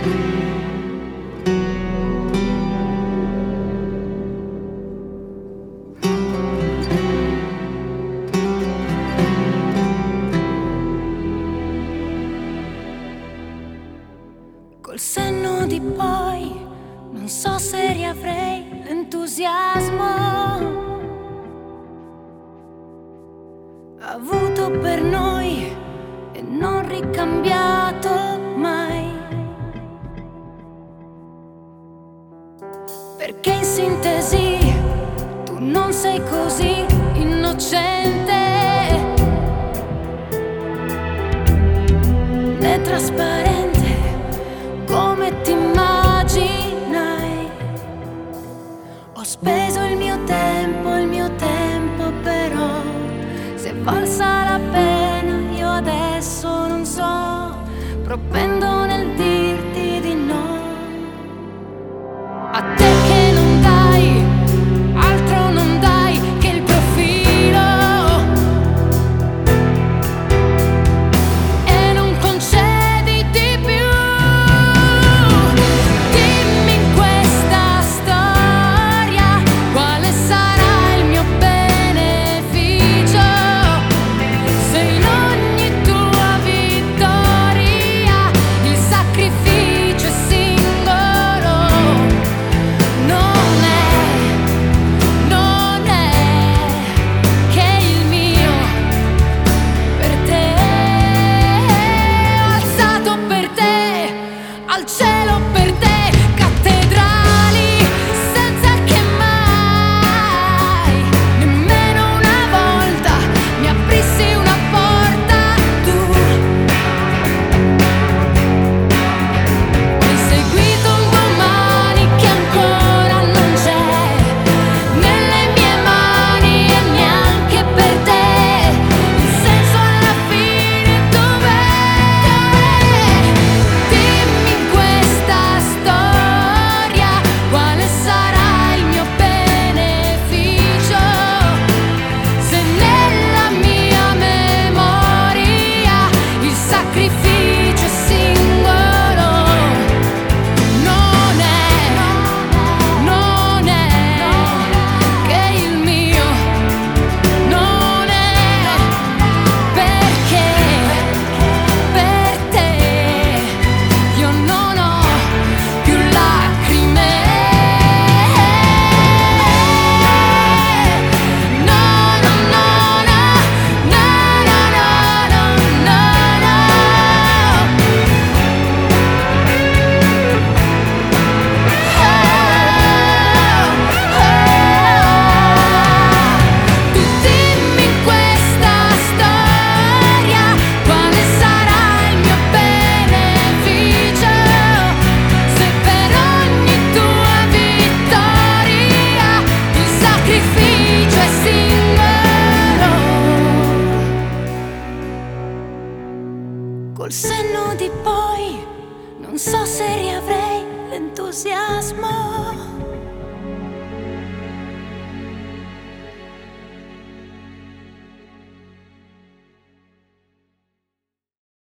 Col senno di poi non so se riavrei l'entusiasmo avuto per noi e non ricambiato mai. Perché in sintesi tu non sei così innocente né trasparente come ti immaginai. Ho speso il mio tempo però se valsa la pena io adesso non so, propendo nel dirti di no. A te che non dai, altro non dai che il profilo e non concedi di più. Dimmi in questa storia quale sarà il mio beneficio se in ogni tua vittoria il sacrificio è singolo. Non è che il mio per te ho alzato per te al cielo per te cattedrali senza che mai nemmeno una volta mi aprissi una porta. Tu hai seguito un domani che ancora non c'è nelle mie mani e neanche per te. Il senso alla fine dov'è? Dimmi in questa storia quale sarà il mio beneficio se nella mia memoria il sacrificio è singolo. Non è che il mio non è perché per te io non ho più lacrime. No, no, no, no, no, no, no, no, Tu dimmi in questa storia quale sarà il mio beneficio se per ogni tua vittoria il sacrificio è singolo. Col senno di poi non so se riavrei l'entusiasmo